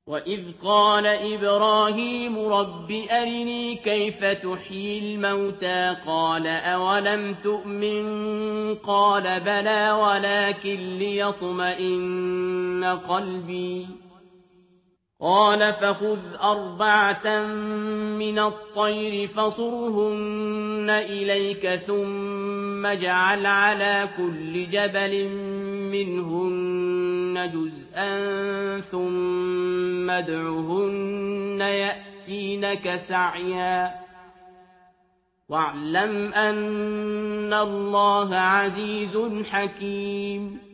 وَإِذْ قَالَ إِبْرَاهِيمُ رَبِّ أَرِنِي كَيْفَ تُحْيِي الْمَوْتَىٰ قَالَ أَوَلَمْ تُؤْمِن قَالَ بَلَىٰ وَلَٰكِن لِّيَطْمَئِنَّ قَلْبِي قَالَ فَخُذْ أَرْبَعَةً مِّنَ الطَّيْرِ فَصُرْهُنَّ إِلَيْكَ ثُمَّ اجْعَلْ عَلَىٰ كُلِّ جَبَلٍ مِّنْهُنَّ جُزْءًا ثُمَّ ادْعُهُنَّ يَأْتِينَكَ سَعْيًا وَاعْلَمْ أَنَّ اللَّهَ عَزِيزٌ حَكِيمٌ